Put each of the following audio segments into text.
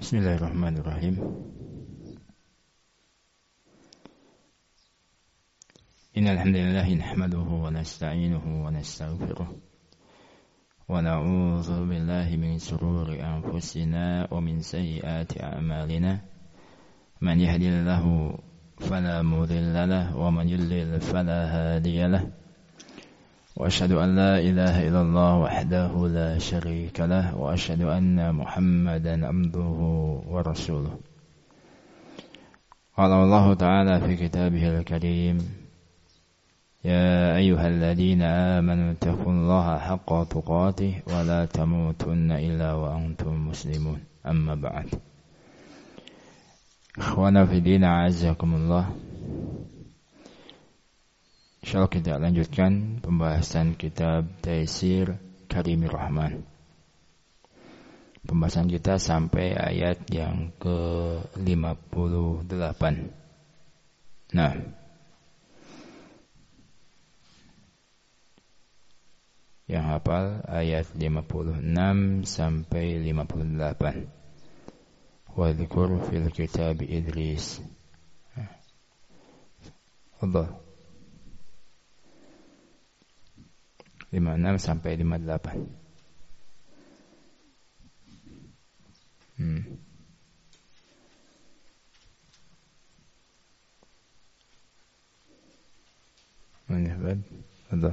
Bismillahirrahmanirrahim. Innal hamdalillah nahmaduhu wa nasta'inuhu wa nastaghfiruh wa na'udzu billahi min shururi anfusina wa min sayyiati a'malina. Man yahdihillahu fala mudilla lahu wa man yudlil fala hadiya lahu. Wa asyhadu an la ilaha illallah wahdahu la syarika lah wa asyhadu anna Muhammadan abduhu wa rasuluh. Qala Allah ta'ala fi kitabihil karim, ya ayyuhalladzina amanu taqullaha haqqa tuqatih wa la tamutunna illa wa antum muslimun. Amma ba'd. Ikhwana fi din, a'azzakumullah. Insyaallah kita lanjutkan pembahasan kitab Taisir Karimir Rahman. Pembahasan kita sampai ayat yang ke-58. Nah, yang hafal ayat 56 sampai 58. Wa dzkur fil kitab Idris. Allah 56 sampai 58. Mana bad? Allah.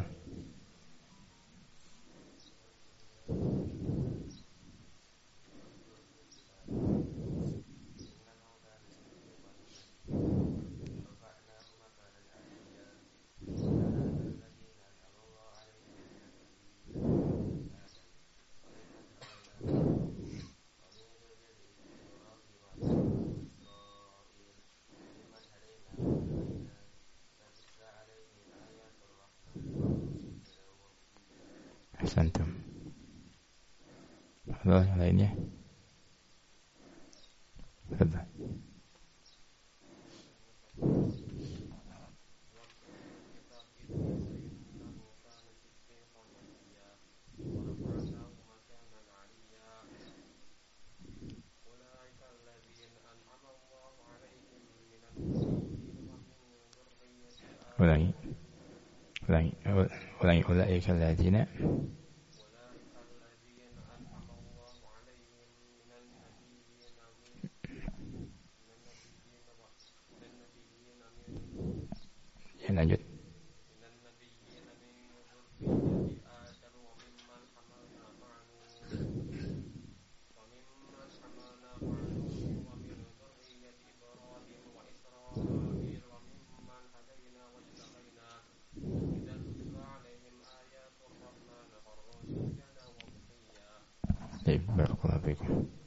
Santum. Allah yang lainnya. Sudah. Ulangi ulaika alladzina lanjut. Barakallahu fikum.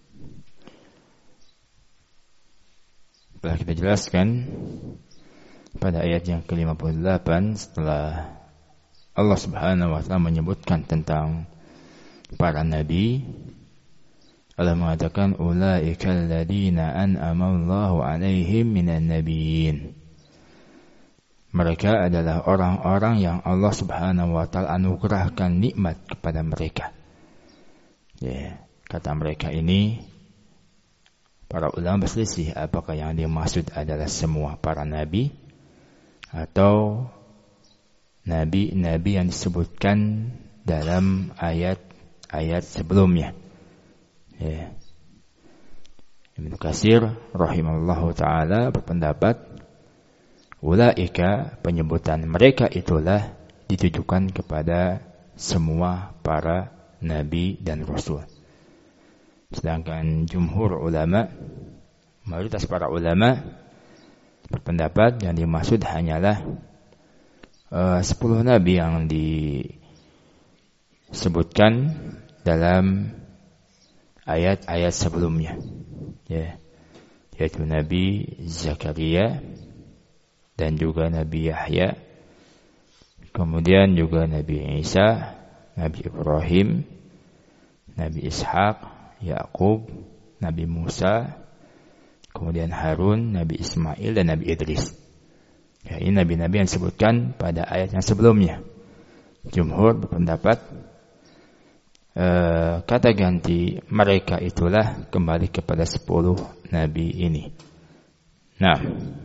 Telah kita jelaskan pada ayat yang ke-58 setelah Allah Subhanahu wa taala menyebutkan tentang para nabi. Allah mengatakan ulaikal ladzina an'ama Allahu 'alaihim minan nabiyyin. Mereka adalah orang-orang yang Allah Subhanahu wa taala anugerahkan nikmat kepada mereka. Ya, kata mereka ini para ulama berselisih apakah yang dimaksud adalah semua para nabi atau nabi-nabi yang disebutkan dalam ayat-ayat sebelumnya. Ya. Ibnu Katsir rahimahullahu taala berpendapat ulaika, penyebutan mereka itulah ditujukan kepada semua para nabi dan rasul. Sedangkan jumhur ulama, mayoritas para ulama berpendapat yang dimaksud hanyalah 10 nabi yang disebutkan dalam ayat-ayat sebelumnya, ya, yaitu Nabi Zakaria dan juga Nabi Yahya, kemudian juga Nabi Isa, Nabi Ibrahim, Nabi Ishaq, Yakub, Nabi Musa, kemudian Harun, Nabi Ismail, dan Nabi Idris. Ya, ini nabi-nabi yang disebutkan pada ayat yang sebelumnya. Jumhur berpendapat kata ganti mereka itulah kembali kepada 10 nabi ini. Nah,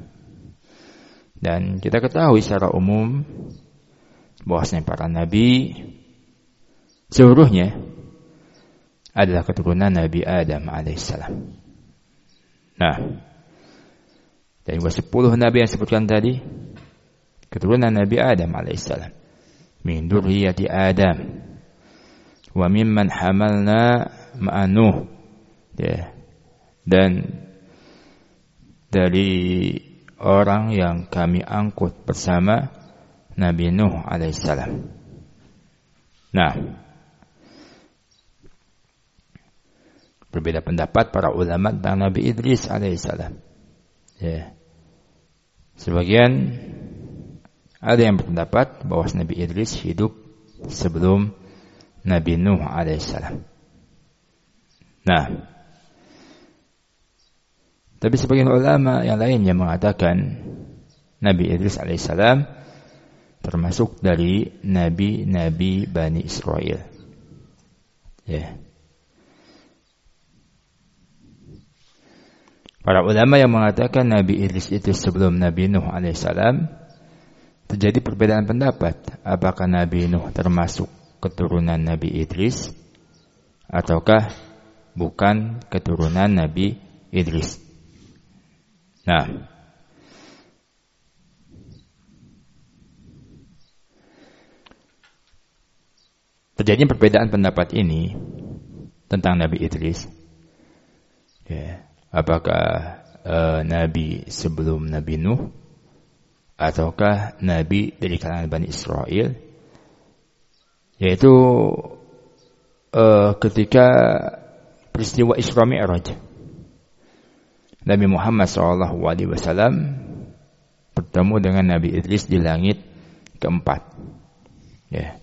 dan kita ketahui secara umum bahwasanya para nabi seluruhnya adalah keturunan Nabi Adam alaihissalam. Nah, dari 10 nabi yang disebutkan tadi, keturunan Nabi Adam alaihissalam. Min dzurriyyati Adam wa mimman hamalna ma'a Nuh. Ya. Dan dari orang yang kami angkut bersama Nabi Nuh alaihissalam. Nah, berbeda pendapat para ulama tentang Nabi Idris alaihissalam. Ya. Sebagian ada yang berpendapat bahwa Nabi Idris hidup sebelum Nabi Nuh alaihissalam. Nah, tapi sebagian ulama yang lainnya mengatakan Nabi Idris alaihissalam termasuk dari nabi-nabi Bani Israel. Ya. Para ulama yang mengatakan Nabi Idris itu sebelum Nabi Nuh alaihissalam, terjadi perbedaan pendapat apakah Nabi Nuh termasuk keturunan Nabi Idris ataukah bukan keturunan Nabi Idris. Nah, terjadi perbedaan pendapat ini tentang Nabi Idris. Ya. Apakah Nabi sebelum Nabi Nuh ataukah Nabi dari kalangan Bani Israel, yaitu ketika peristiwa Isra Mi'raj Nabi Muhammad SAW bertemu dengan Nabi Idris di langit keempat. Ya.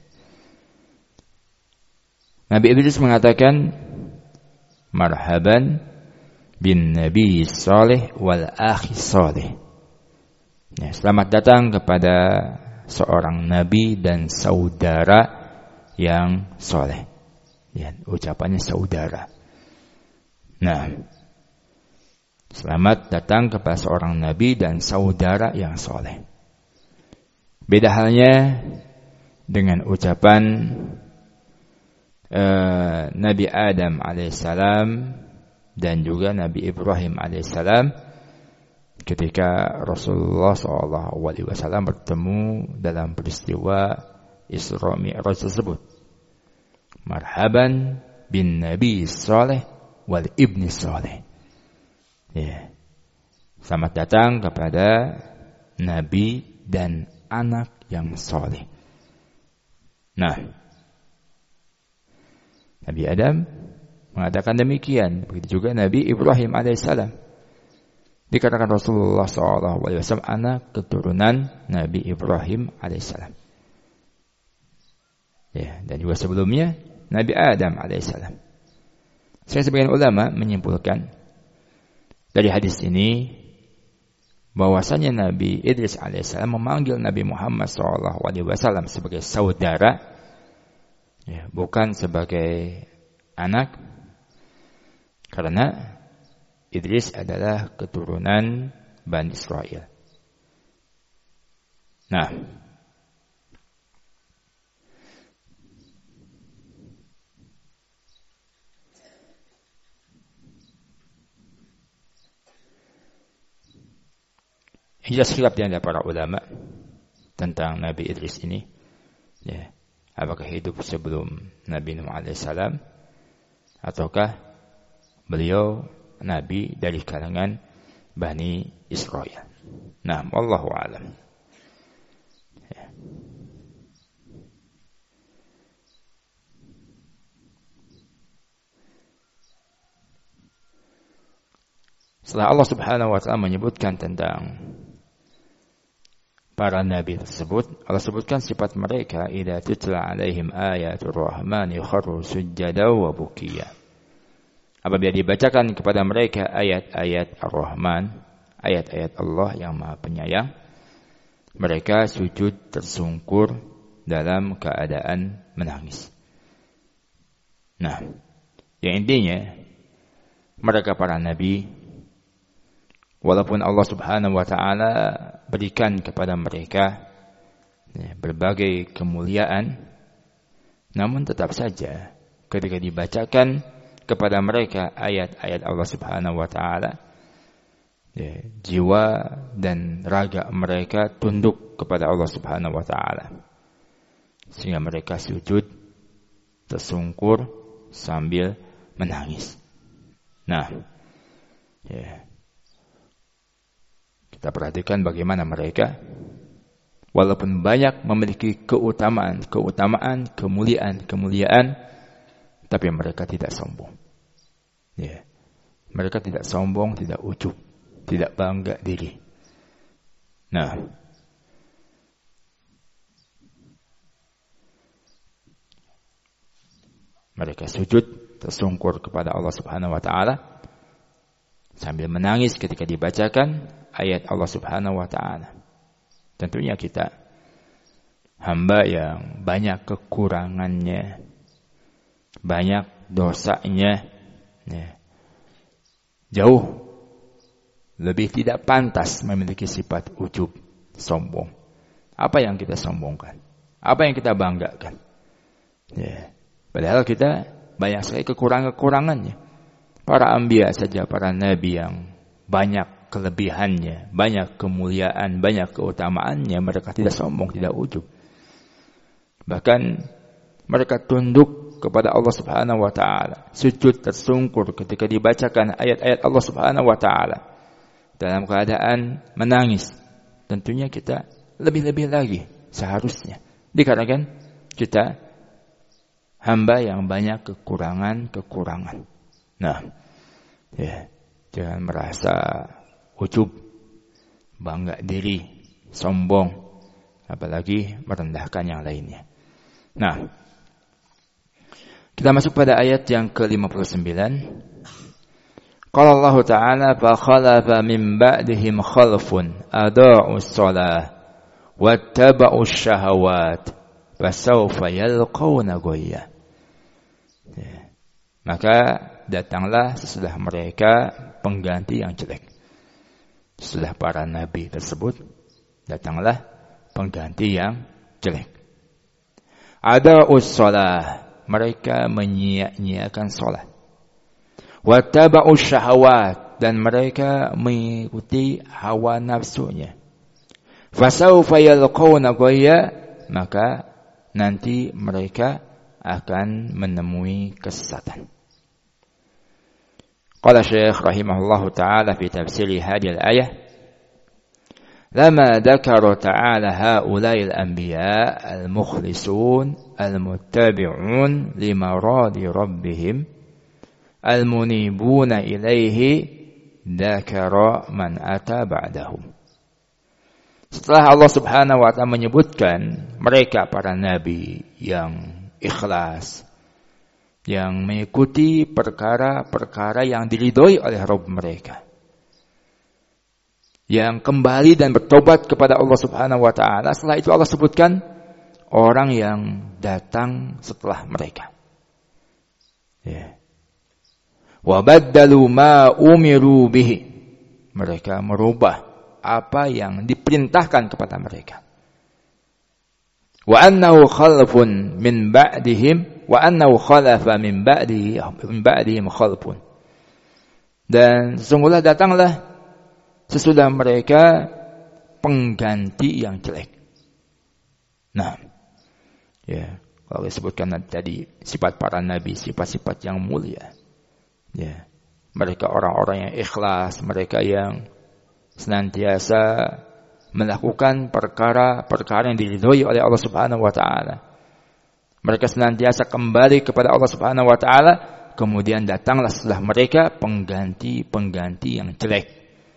Nabi Idris mengatakan, marhaban bin Nabi Saleh wal akhi Saleh. Ya, selamat datang kepada seorang nabi dan saudara yang soleh. Ya, ucapannya saudara. Nah, selamat datang kepada seorang nabi dan saudara yang soleh. Beda halnya dengan ucapan Nabi Adam alaihissalam dan juga Nabi Ibrahim alaihissalam ketika Rasulullah SAW bertemu dalam peristiwa Isra Mi'raj tersebut. Marhaban bin Nabi Saleh wal ibni Saleh. Ya. Selamat datang kepada Nabi dan anak yang saleh. Nah, Nabi Adam mengatakan demikian. Begitu juga Nabi Ibrahim alaihissalam. Dikatakan Rasulullah SAW anak keturunan Nabi Ibrahim alaihissalam. Ya, dan juga sebelumnya Nabi Adam alaihissalam. Sebagian ulama menyimpulkan dari hadis ini bahwasanya Nabi Idris alaihissalam memanggil Nabi Muhammad SAW sebagai saudara, ya, bukan sebagai anak. Karena Idris adalah keturunan Bani Israel. Nah, jelas khilaf di antara para ulama tentang Nabi Idris ini. Ya, apakah hidup sebelum Nabi Nuh alaihissalam ataukah beliau Nabi dari kalangan Bani Israel. Nah, wallahu a'lam. Ya. Setelah Allah Subhanahu wa taala menyebutkan tentang para nabi tersebut, Allah sebutkan sifat mereka, idza tutla alaihim ayatul rahmani kharru sujada wa bukiya. Apabila dibacakan kepada mereka ayat-ayat Ar-Rahman, ayat-ayat Allah yang Maha Penyayang, mereka sujud tersungkur dalam keadaan menangis. Nah, yang intinya mereka para nabi, walaupun Allah Subhanahu wa taala berikan kepada mereka berbagai kemuliaan, namun tetap saja ketika dibacakan kepada mereka ayat-ayat Allah Subhanahu wa taala, jiwa dan raga mereka tunduk kepada Allah Subhanahu wa taala, sehingga mereka sujud tersungkur sambil menangis. Nah, kita perhatikan bagaimana mereka walaupun banyak memiliki keutamaan, kemuliaan, tapi mereka tidak sombong. Mereka tidak sombong, tidak ujub, tidak bangga diri. Nah, mereka sujud tersungkur kepada Allah Subhanahu wa taala sambil menangis ketika dibacakan ayat Allah Subhanahu wa taala. Tentunya kita hamba yang banyak kekurangannya, banyak dosanya, jauh lebih tidak pantas memiliki sifat ujub, sombong. Apa yang kita sombongkan? Apa yang kita banggakan? Padahal kita banyak sekali kekurangannya. Para anbiya saja, para nabi yang banyak kelebihannya, banyak kemuliaan, banyak keutamaannya, mereka tidak sombong, tidak ujub. Bahkan mereka tunduk kepada Allah Subhanahu wa taala, sujud tersungkur ketika dibacakan ayat-ayat Allah Subhanahu wa taala dalam keadaan menangis. Tentunya kita lebih-lebih lagi seharusnya, dikarenakan kita hamba yang banyak kekurangan. Nah, jangan merasa ujub, bangga diri, sombong, apalagi merendahkan yang lainnya. Nah, kita masuk pada ayat yang ke-59. Qala Allah Ta'ala fa khalafa min ba'dihim khalfun adaa'us shalah wattaba'us syahawat fasawfa yalqawna ghayya. Maka datanglah sesudah mereka pengganti yang jelek. Setelah para nabi tersebut, datanglah pengganti yang jelek. Adaa'us shalah, mereka menyia-nyiakan salat. Wattaba'us syahawat, dan mereka mengikuti hawa nafsunya. Fasawfa yalqawna ghayya, maka nanti mereka akan menemui kesesatan. Qala Syekh rahimahullahu ta'ala fi tafsir hadhihi al-ayah, lama dzakara ta'ala haula'il anbiya al-mukhlisun al-muttabi'un limaradi rabbihim al-munibuna ilaihi dzakara man ata ba'dahum. Setelah Allah Subhanahu wa ta'ala menyebutkan mereka para nabi yang ikhlas, yang mengikuti perkara-perkara yang diridhoi oleh Rabb mereka, yang kembali dan bertobat kepada Allah Subhanahu wa ta'ala. Setelah itu Allah sebutkan orang yang datang setelah mereka. Wa baddalu ma umiru bihi, mereka merubah apa yang diperintahkan kepada mereka. Wa annahu khalfun min ba'dihim wa annahu khalafa min ba'dihim khalfun, dan sesungguhnya datanglah sesudah mereka pengganti yang jelek. Nah, kalau disebutkan tadi sifat para nabi, sifat-sifat yang mulia. Mereka orang-orang yang ikhlas, mereka yang senantiasa melakukan perkara-perkara yang diridhoi oleh Allah Subhanahu wa taala. Mereka senantiasa kembali kepada Allah Subhanahu wa taala, kemudian datanglah setelah mereka pengganti yang jelek.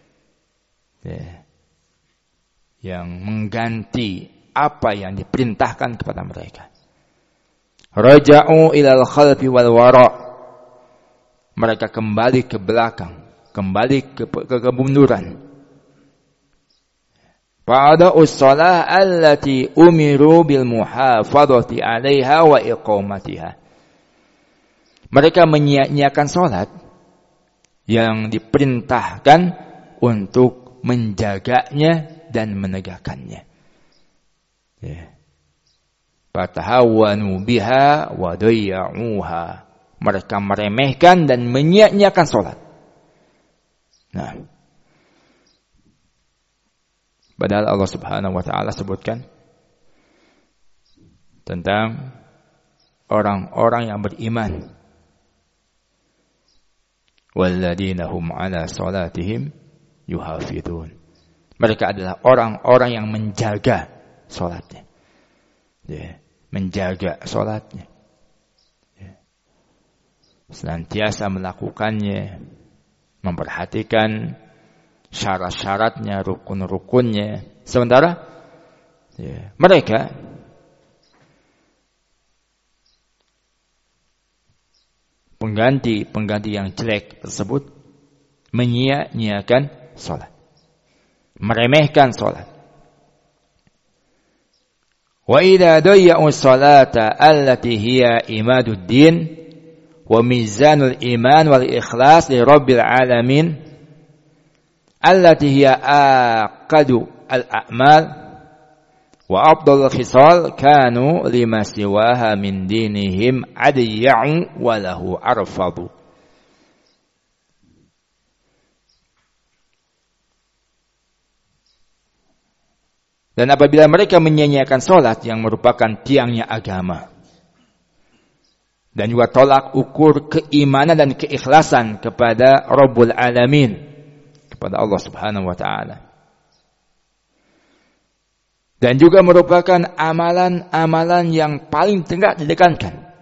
Yang mengganti apa yang diperintahkan kepada mereka. Raja'u ilal khalfi wal wara', mereka kembali ke belakang, kembali ke kemunduran. Fa'ada'us shalah allati umiru bil muhafadhati 'alaiha wa iqamatiha, Mereka menyia-nyiakan salat yang diperintahkan untuk menjaganya dan menegakkannya. Fatahawanu biha wa dayya'uha. Mereka meremehkan dan menyia-nyiakan salat. Nah, padahal Allah Subhanahu wa taala sebutkan tentang orang-orang yang beriman. Walladzina hum 'ala salatihim yuhafizun. Mereka adalah orang-orang yang menjaga salatnya. Menjaga salatnya. Senantiasa melakukannya, memperhatikan syarat-syaratnya, rukun-rukunnya. Sementara mereka pengganti yang jelek tersebut menyia-nyiakan salat, meremehkan salat. Wa idza dayya'u salata allati hiya imaduddin wa mizanul iman wal ikhlas li rabbil alamin allati hiya aqadu al a'mal wa afdalul khisal kanu lima siwaha min dinihim adiya'u wa lahu arfadu. Dan apabila mereka menyia-nyiakan salat yang merupakan tiangnya agama dan juga tolak ukur keimanan dan keikhlasan kepada Rabbul Alamin, kepada Allah Subhanahu wa taala, dan juga merupakan amalan-amalan yang paling tegak ditekankan,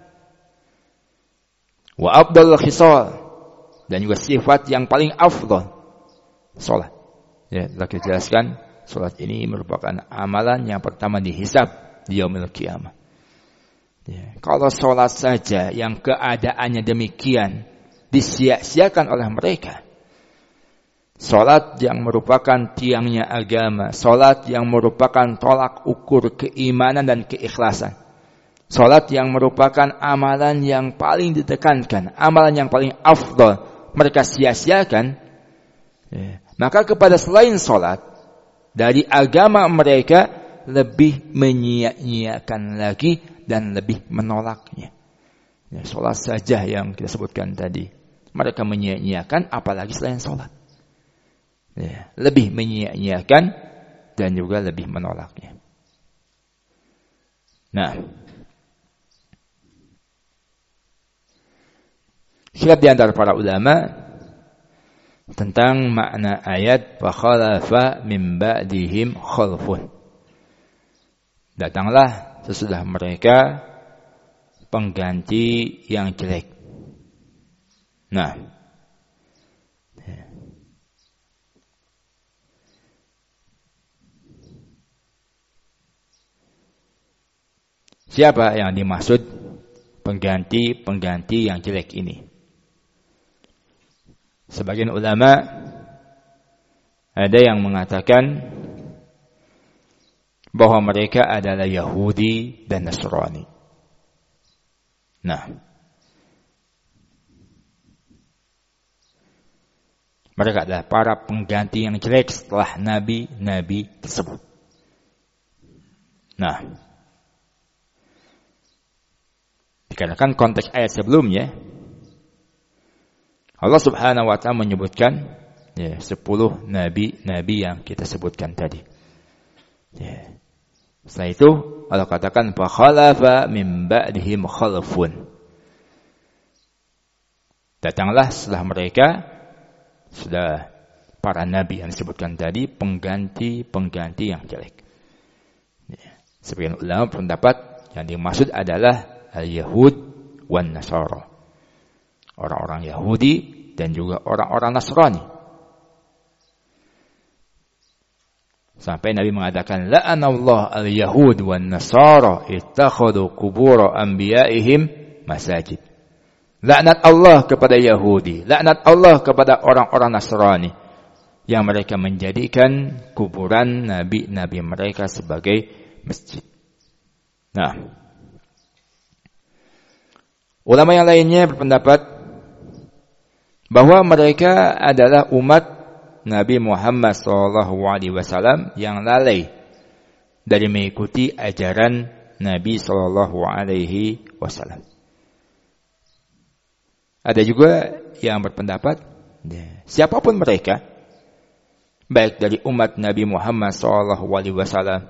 wa afdalul khisal, dan juga sifat yang paling afdal salat. Telah kita jelaskan, salat ini merupakan amalan yang pertama dihisab di yaumil qiyamah. Kalau salat saja yang keadaannya demikian disia-siakan oleh mereka, salat yang merupakan tiangnya agama, salat yang merupakan tolak ukur keimanan dan keikhlasan, salat yang merupakan amalan yang paling ditekankan, amalan yang paling afdal, mereka sia-siakan, maka kepada selain salat dari agama mereka lebih menyia-nyiakan lagi dan lebih menolaknya. Salat saja yang kita sebutkan tadi, mereka menyia-nyiakan, apalagi selain salat. Lebih menyia-nyiakan dan juga lebih menolaknya. Nah, khilaf di antara para ulama tentang makna ayat fa khalafa min ba'dihim khalfun. Datanglah sesudah mereka pengganti yang jelek. Nah, siapa yang dimaksud pengganti yang jelek ini? Sebagian ulama ada yang mengatakan bahwa mereka adalah Yahudi dan Nasrani. Nah, mereka adalah para pengganti yang jelek setelah nabi-nabi tersebut. Nah, dikarenakan konteks ayat sebelumnya, Allah Subhanahu wa taala menyebutkan 10 nabi yang kita sebutkan tadi. Setelah itu Allah katakan fa khalafa min ba'dihim khalfun. Datanglah setelah mereka, sudah para nabi yang disebutkan tadi, pengganti yang jelek. Sebagian ulama pendapat yang dimaksud adalah al-Yahud wan Nasara, orang-orang Yahudi dan juga orang-orang Nasrani. Sampai Nabi mengatakan la'anallahu al-Yahud wan Nasara ittakhadhu qubur anbiya'ihim masajid. Laknat Allah kepada Yahudi, laknat Allah kepada orang-orang Nasrani yang mereka menjadikan kuburan nabi-nabi mereka sebagai masjid. Nah, Ulama yang lainnya berpendapat bahwa mereka adalah umat Nabi Muhammad SAW yang lalai dari mengikuti ajaran Nabi SAW. Ada juga yang berpendapat siapapun mereka, baik dari umat Nabi Muhammad SAW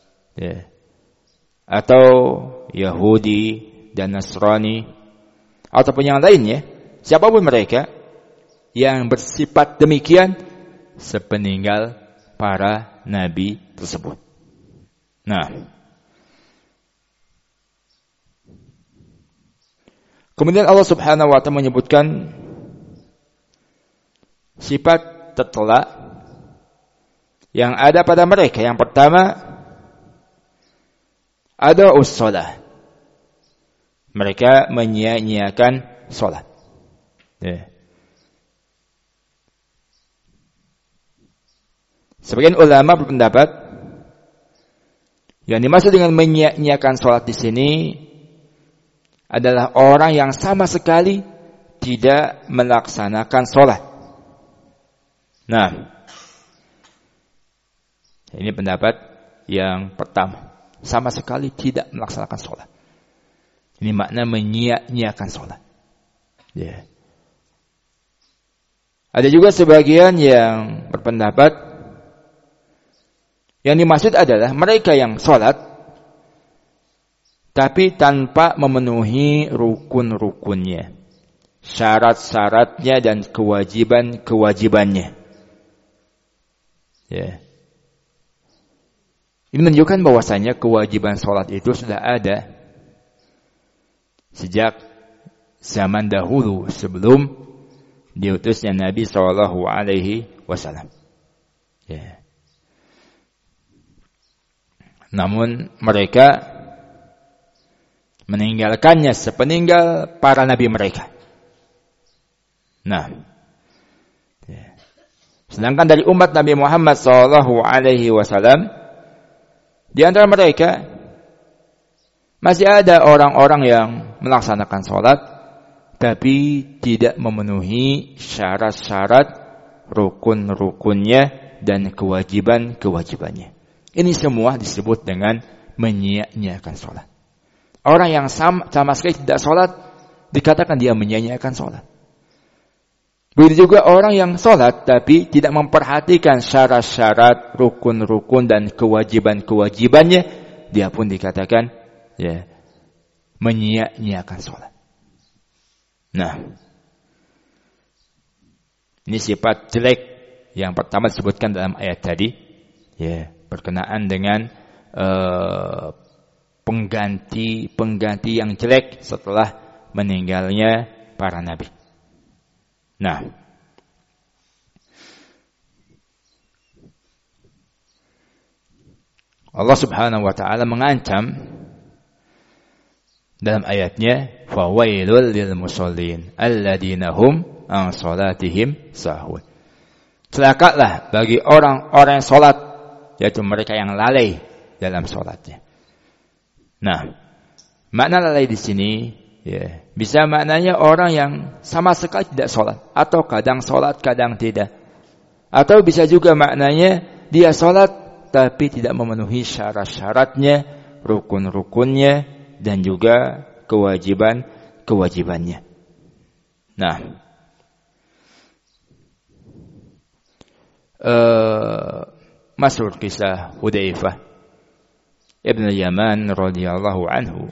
atau Yahudi dan Nasrani ataupun yang lainnya, siapapun mereka yang bersifat demikian sepeninggal para nabi tersebut. Nah, kemudian Allah Subhanahu wa ta'ala menyebutkan sifat tercela yang ada pada mereka. Yang pertama, ada ussalah. Mereka menyia-nyiakan salat. Sebagian ulama berpendapat yang dimaksud dengan menyia-nyiakan salat di sini adalah orang yang sama sekali tidak melaksanakan salat. Nah, ini pendapat yang pertama, sama sekali tidak melaksanakan salat. Ini makna menyia-nyiakan salat. Ada juga sebagian yang berpendapat yang dimaksud adalah mereka yang salat tapi tanpa memenuhi rukun-rukunnya, syarat-syaratnya dan kewajiban-kewajibannya. Ini menunjukkan bahwasanya kewajiban salat itu sudah ada sejak zaman dahulu sebelum diutusnya Nabi SAW. Namun mereka meninggalkannya sepeninggal para nabi mereka. Nah, sedangkan dari umat Nabi Muhammad SAW, di antara mereka masih ada orang-orang yang melaksanakan salat tapi tidak memenuhi syarat-syarat rukun-rukunnya dan kewajiban-kewajibannya. Ini semua disebut dengan menyia-nyiakan salat. Orang yang sama sekali tidak salat dikatakan dia menyia-nyiakan salat. Begitu juga orang yang salat tapi tidak memperhatikan syarat-syarat, rukun-rukun dan kewajiban-kewajibannya, dia pun dikatakan menyia-nyiakan salat. Nah, ini sifat jelek yang pertama disebutkan dalam ayat tadi, berkenaan dengan pengganti yang jelek setelah meninggalnya para nabi. Nah, Allah Subhanahu wa ta'ala mengancam dalam ayatnya, fawailul lil musallin alladzina hum an salatihim sahun. Celakalah bagi orang-orang yang salat, yaitu mereka yang lalai dalam salatnya. Nah, makna lalai di sini bisa maknanya orang yang sama sekali tidak salat, atau kadang salat kadang tidak. Atau bisa juga maknanya dia salat tapi tidak memenuhi syarat-syaratnya, rukun-rukunnya dan juga kewajiban-kewajibannya. Nah, masyhur kisah Hudzaifah Ibn Yaman radhiyallahu anhu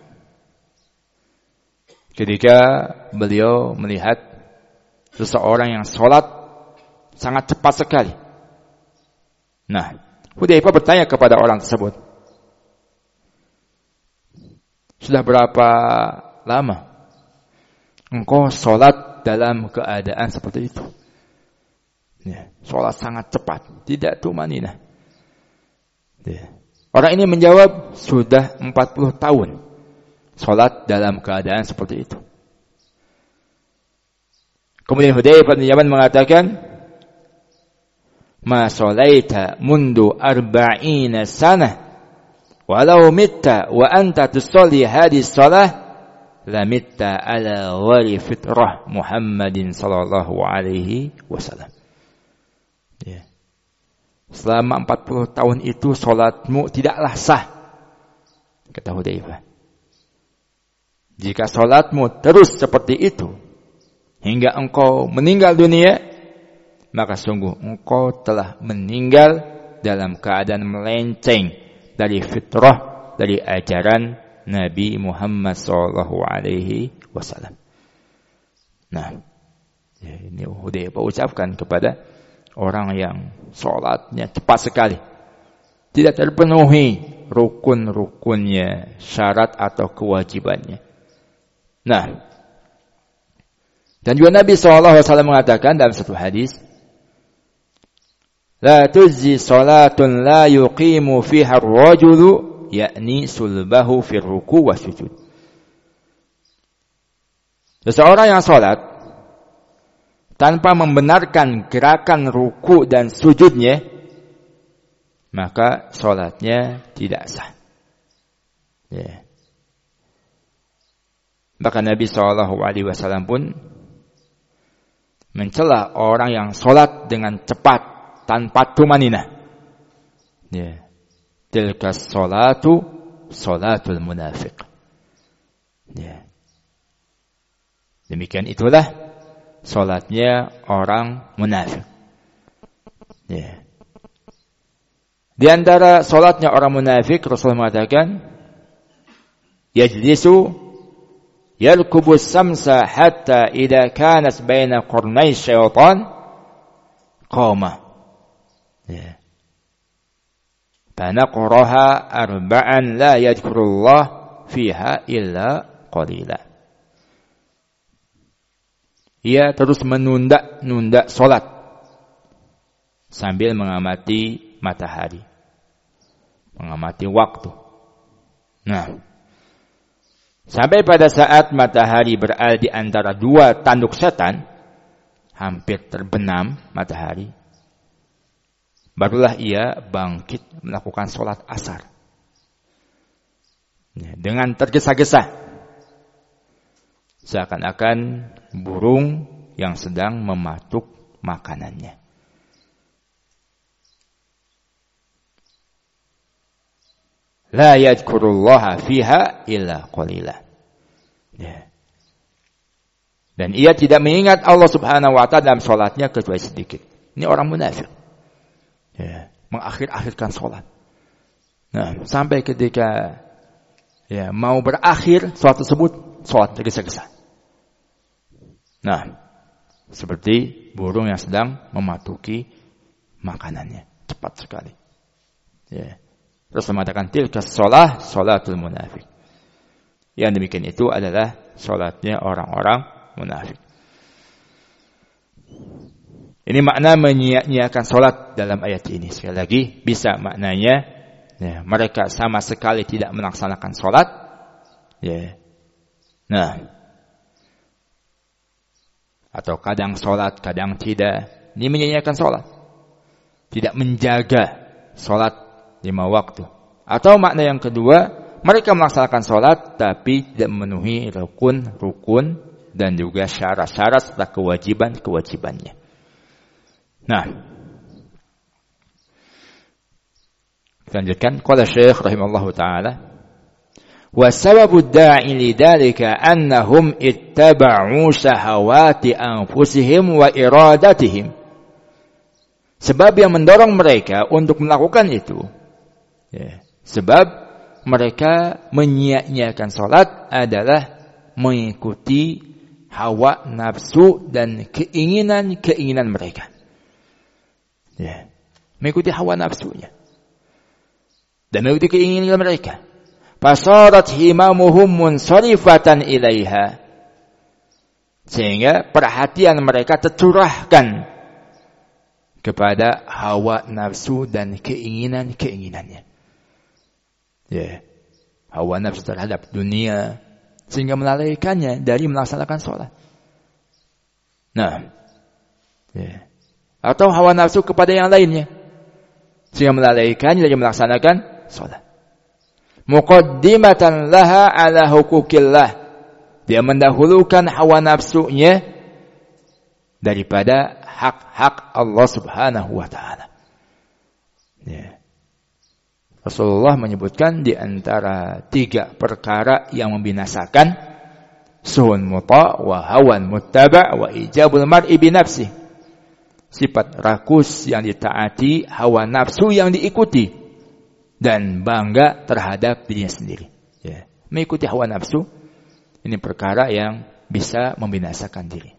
ketika beliau melihat seseorang yang salat sangat cepat sekali. Nah, Hudzaifah bertanya kepada orang tersebut, sudah berapa lama engkau salat dalam keadaan seperti itu? Salat sangat cepat, tidak tumaninah. Orang ini menjawab, sudah 40 tahun salat dalam keadaan seperti itu. Kemudian Hudzaifah bin Yaman mengatakan, ma shalaita mundu 40 sanah walau mitta wa anta tusalli hadhihi shalah lamitta ala wali fitrah Muhammadin sallallahu alaihi wasallam. Ya. Selama 40 tahun itu salatmu tidaklah sah, kata Hudzaifah. Jika salatmu terus seperti itu hingga engkau meninggal dunia, maka sungguh engkau telah meninggal dalam keadaan melenceng dari fitrah, dari ajaran Nabi Muhammad sallallahu alaihi wasallam. Nah, ini Hudzaifah ucapkan kepada orang yang salatnya cepat sekali, tidak terpenuhi rukun-rukunnya, syarat atau kewajibannya. Nah, dan juga Nabi SAW mengatakan dalam satu hadis, la tujzi salatun la yuqimu fiha ar-rajulu yakni sulbahu fi ruku' wa sujud. Seseorang yang salat tanpa membenarkan gerakan ruku dan sujudnya, maka salatnya tidak sah. Ya. Bahkan Nabi SAW pun mencela orang yang salat dengan cepat tanpa tumaninah. Ya. Tilka salatu salatul munafiq. Ya. Demikian itulah salatnya orang munafik. Ya. Di antara salatnya orang munafik, Rasulullah mengatakan, yajlisu yarkubu samsa hatta idza kanat baina qarnay syaitan qama. Ya. Fanaqraha arba'an la yadhkurullah fiha illa qalila. Ia terus menunda solat sambil mengamati matahari, mengamati waktu. Nah, sampai pada saat matahari berada di antara dua tanduk setan, hampir terbenam matahari, barulah ia bangkit melakukan solat asar. Dengan tergesa-gesa, seakan-akan burung yang sedang mematuk makanannya. La yadhkurullaha fiha illa qalila. Ya. Dan ia tidak mengingat Allah Subhanahu wa taala dalam salatnya kecuali sedikit. Ini orang munafik. Ya, mengakhir-akhirkan salat. Nah, sampai ketika mau berakhir salat tersebut, salat tergesa-gesa. Nah, seperti burung yang sedang mematuki makanannya, cepat sekali. Ya. Terus mengatakan tilka shalah shalatul munafik. Yang demikian itu adalah salatnya orang-orang munafik. Ini makna menyia-nyiakan salat dalam ayat ini. Sekali lagi, bisa maknanya mereka sama sekali tidak melaksanakan salat. Ya. Nah, atau kadang salat, kadang tidak. Ini menyia-nyiakan salat. Tidak menjaga salat 5 waktu. Atau makna yang kedua, mereka melaksanakan salat tapi tidak memenuhi rukun dan juga syarat-syarat serta kewajiban-kewajibannya. Nah, kita lanjutkan. Qala Syekh rahimallahu taala, wa sababud da'i lidzalika annahum ittaba'u syahawati anfusihim wa iradatihim. Sebab yang mendorong mereka untuk melakukan itu, sebab mereka menyia-nyiakan salat adalah mengikuti hawa nafsu dan keinginan-keinginan mereka. Mengikuti hawa nafsunya dan mengikuti keinginan mereka. Fasarat himamuhum munsarifatan ilaiha, sehingga perhatian mereka tercurahkan kepada hawa nafsu dan keinginan-keinginannya. Hawa nafsu terhadap dunia sehingga melalaikannya dari melaksanakan sholat. Nah, atau hawa nafsu kepada yang lainnya sehingga melalaikannya dari melaksanakan sholat. Muqaddimatan laha ala hukukillah, Dia mendahulukan hawa nafsunya daripada hak-hak Allah Subhanahu wa taala. Ya. Rasulullah menyebutkan di antara 3 perkara yang membinasakan, suhun muta' wa hawan muttaba' wa ijabul mar'i bi nafsi. Sifat rakus yang ditaati, hawa nafsu yang diikuti, dan bangga terhadap dirinya sendiri. Ya. Mengikuti hawa nafsu ini perkara yang bisa membinasakan diri.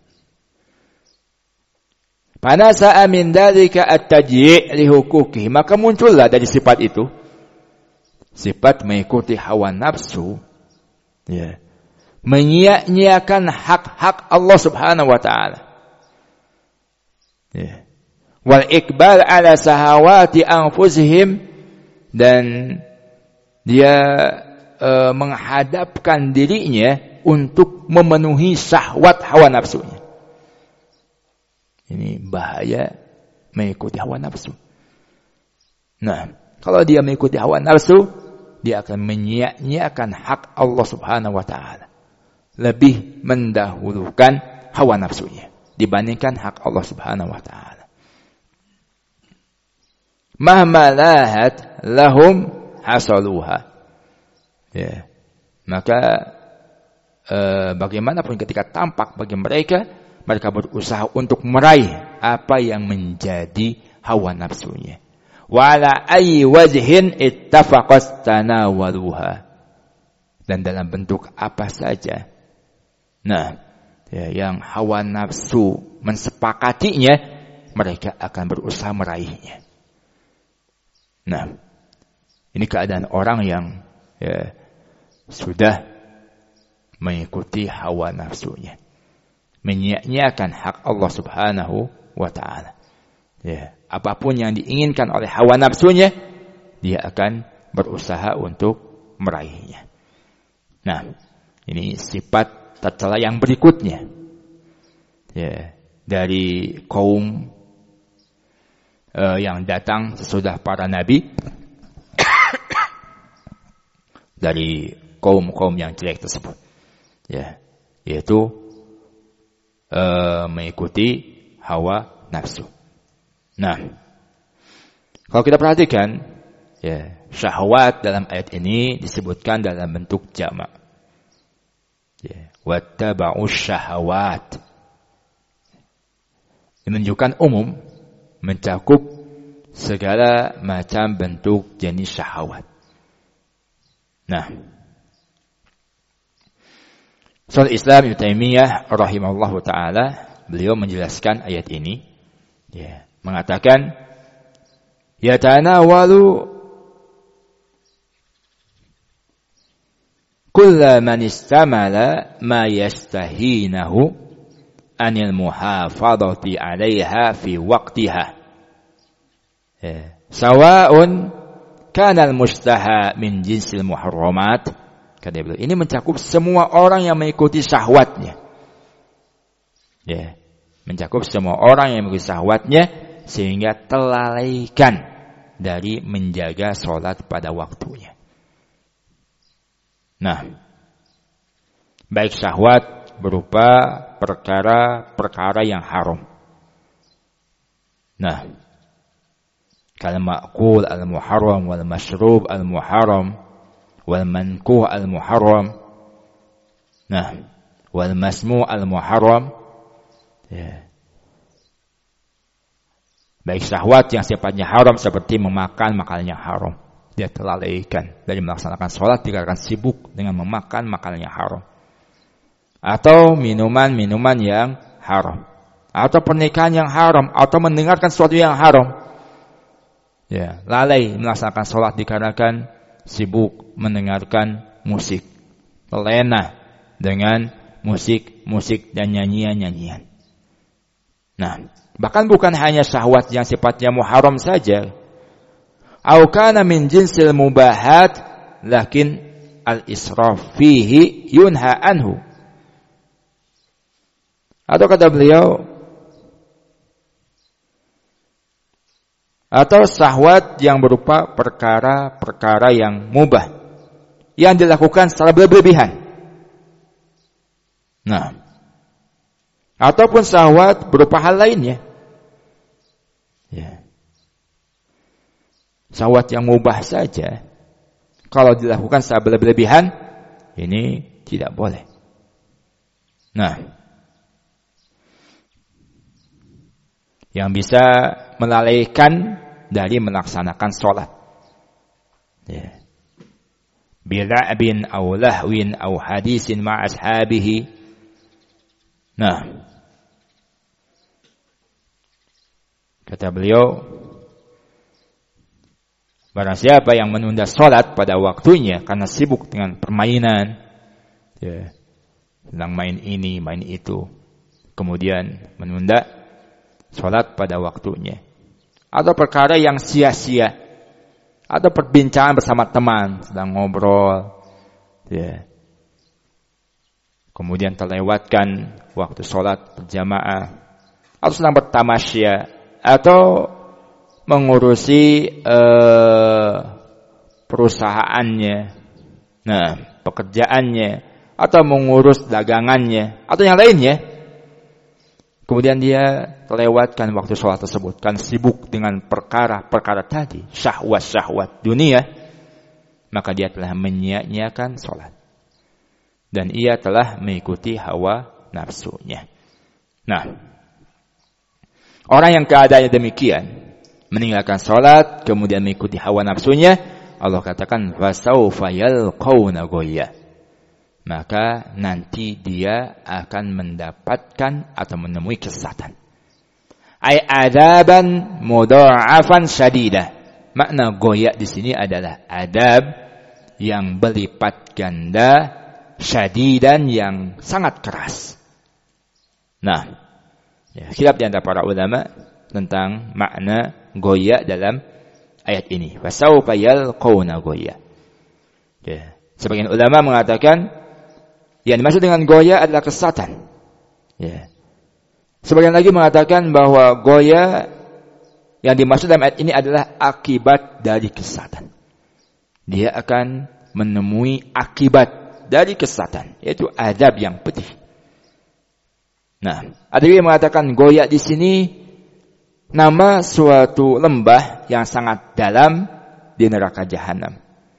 Panasa min dzalika at-tajyi' li huquqihi, maka muncullah dari sifat itu, sifat mengikuti hawa nafsu, ya, menyia-nyiakan hak-hak Allah Subhanahu wa taala. Ya. Wal iqbal ala sahawati anfusihim, dan dia menghadapkan dirinya untuk memenuhi syahwat hawa nafsunya. Ini bahaya mengikuti hawa nafsu. Nah, kalau dia mengikuti hawa nafsu, dia akan menyia-nyiakan hak Allah Subhanahu wa taala. Lebih mendahulukan hawa nafsunya dibandingkan hak Allah Subhanahu wa taala. Mahma lahat lahum hasaluha. Ya. Maka bagaimanapun ketika tampak bagi mereka, mereka berusaha untuk meraih apa yang menjadi hawa nafsunya. Wala ayyi wajhin ittafaqat tanawaluha, dan dalam bentuk apa saja. Nah, ya, yang hawa nafsu mensepakatinya, mereka akan berusaha meraihnya. Nah, ini keadaan orang yang ya, sudah mengikuti hawa nafsunya, menyia-nyiakan hak Allah Subhanahu wa taala. Ya, apapun yang diinginkan oleh hawa nafsunya, dia akan berusaha untuk meraihnya. Nah, ini sifat tercela yang berikutnya. Ya, dari kaum yang datang sesudah para nabi, dari kaum-kaum yang jelek tersebut. Ya, yaitu mengikuti hawa nafsu. Nah, kalau kita perhatikan, ya, syahwat dalam ayat ini disebutkan dalam bentuk jamak. Ya, wattaba'us syahawat. Ini menunjukkan umum, mencakup segala macam bentuk jenis syahwat. Nah, Syaikhul Islam Ibnu Taimiyah rahimahullahu taala, beliau menjelaskan ayat ini, ya, mengatakan yatanawalu kulla man istamala ma yastahinahu anil muhafadhati 'alaiha fi waqtiha, ya, sawa'un kana al-mustaha min jinsil muharramat. Kata beliau, ini mencakup semua orang yang mengikuti syahwatnya. Ya, mencakup semua orang yang mengikuti syahwatnya sehingga telalaikan dari menjaga sholat pada waktunya. Nah, baik syahwat berupa perkara-perkara yang haram. Nah, kal ma'kul al-muharram wal mashrub al-muharram wal mankuh al-muharram. Nah, wal masmu' al-muharram. Ya. Baik syahwat yang sifatnya haram seperti memakan makanan yang haram, dia telalaikan dari melaksanakan sholat dikarenakan sibuk dengan memakan makanan yang haram, atau minuman-minuman yang haram, atau pernikahan yang haram, atau mendengarkan sesuatu yang haram. Ya, lalai melaksanakan sholat dikarenakan sibuk mendengarkan musik, lena dengan musik dan nyanyian-nyanyian. Nah, bahkan bukan hanya syahwat yang sifatnya muharram saja. Au kana min jinsil mubahat lakin al-israf fihi yunha anhu. Atau kata beliau, atau syahwat yang berupa perkara-perkara yang mubah yang dilakukan secara berlebihan. Nah, ataupun syahwat berupa hal lainnya. Ya. Syahwat yang mubah saja, kalau dilakukan secara berlebihan, ini tidak boleh. Nah, yang bisa melalaikan dari melaksanakan sholat. Ya. Bila'bin aw lahwin aw hadisin ma ashabihi. Nah, kata beliau, barang siapa yang menunda sholat pada waktunya karena sibuk dengan permainan, ya, sedang main ini, main itu, kemudian menunda sholat pada waktunya, atau perkara yang sia-sia, atau perbincangan bersama teman, sedang ngobrol, ya, kemudian terlewatkan waktu sholat berjamaah, atau sedang bertamasya, atau mengurusi perusahaannya, nah, pekerjaannya, atau mengurus dagangannya, atau yang lainnya. Kemudian dia terlewatkan waktu sholat tersebut, kan sibuk dengan perkara-perkara tadi, syahwat-syahwat dunia, maka dia telah menyia-nyiakan sholat. Dan ia telah mengikuti hawa nafsunya. Nah, orang yang keadaannya demikian, meninggalkan sholat, kemudian mengikuti hawa nafsunya, Allah katakan, fasawfa yalqawna ghayya. Maka nanti dia akan mendapatkan atau menemui kesesatan. Ai adaban mudha'afan syadidah. Makna ghayya di sini adalah adab yang berlipat ganda, syadidan yang sangat keras. Nah, ya, khilaf di antara para ulama tentang makna ghayya dalam ayat ini. Fasawfa yalqawna ghayya. Ya, sebagian ulama mengatakan yang dimaksud dengan ghayya adalah kesesatan. Ya. Sebagian lagi mengatakan bahwa ghayya yang dimaksud dalam ayat ini adalah akibat dari kesesatan. Dia akan menemui akibat dari kesesatan, yaitu azab yang pedih. Nah, ada yang mengatakan ghayya di sini nama suatu lembah yang sangat dalam di neraka jahanam.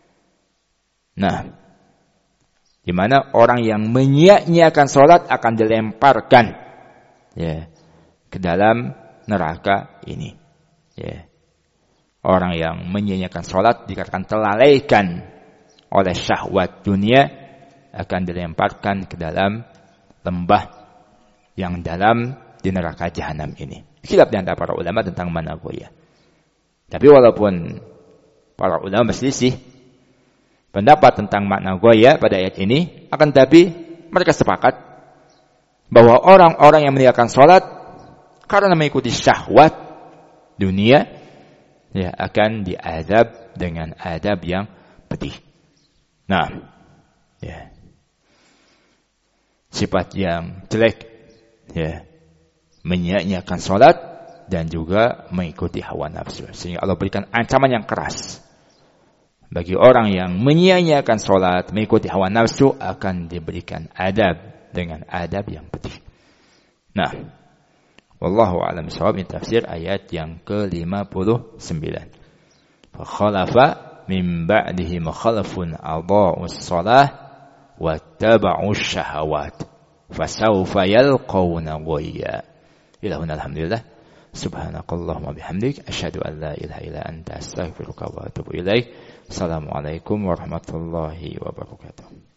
Nah, di mana orang yang menyia-nyiakan sholat akan dilemparkan, ya, ke dalam neraka ini. Ya. Orang yang menyia-nyiakan sholat dikatakan terlalaikan oleh syahwat dunia akan dilemparkan ke dalam lembah yang dalam di neraka jahanam ini. Khilaf di antara para ulama tentang mana ghayya. Tapi walaupun para ulama berselisih pendapat tentang makna ghayya pada ayat ini, akan tapi mereka sepakat bahwa orang-orang yang meninggalkan sholat karena mengikuti syahwat dunia, ya, akan diazab dengan azab yang pedih. Nah, ya, sifat yang jelek, ya, menyia-nyiakan sholat dan juga mengikuti hawa nafsu, sehingga Allah berikan ancaman yang keras. Bagi orang yang menyia-nyiakan sholat, mengikuti hawa nafsu, akan diberikan adab dengan adab yang pedih. Nah, wallahu a'lam bishawab, tafsir ayat yang ke-59. Fakhalafa min ba'dihi khalafun adha'us shalah wattaba'us syahawat fasawfa yalqawna ghayya. Ilahuna alhamdulillah. Subhanakallahumma bihamdik asyhadu an la ilaha illa anta astaghfiruka wa atubu ilaik. Assalamualaikum warahmatullahi wabarakatuh.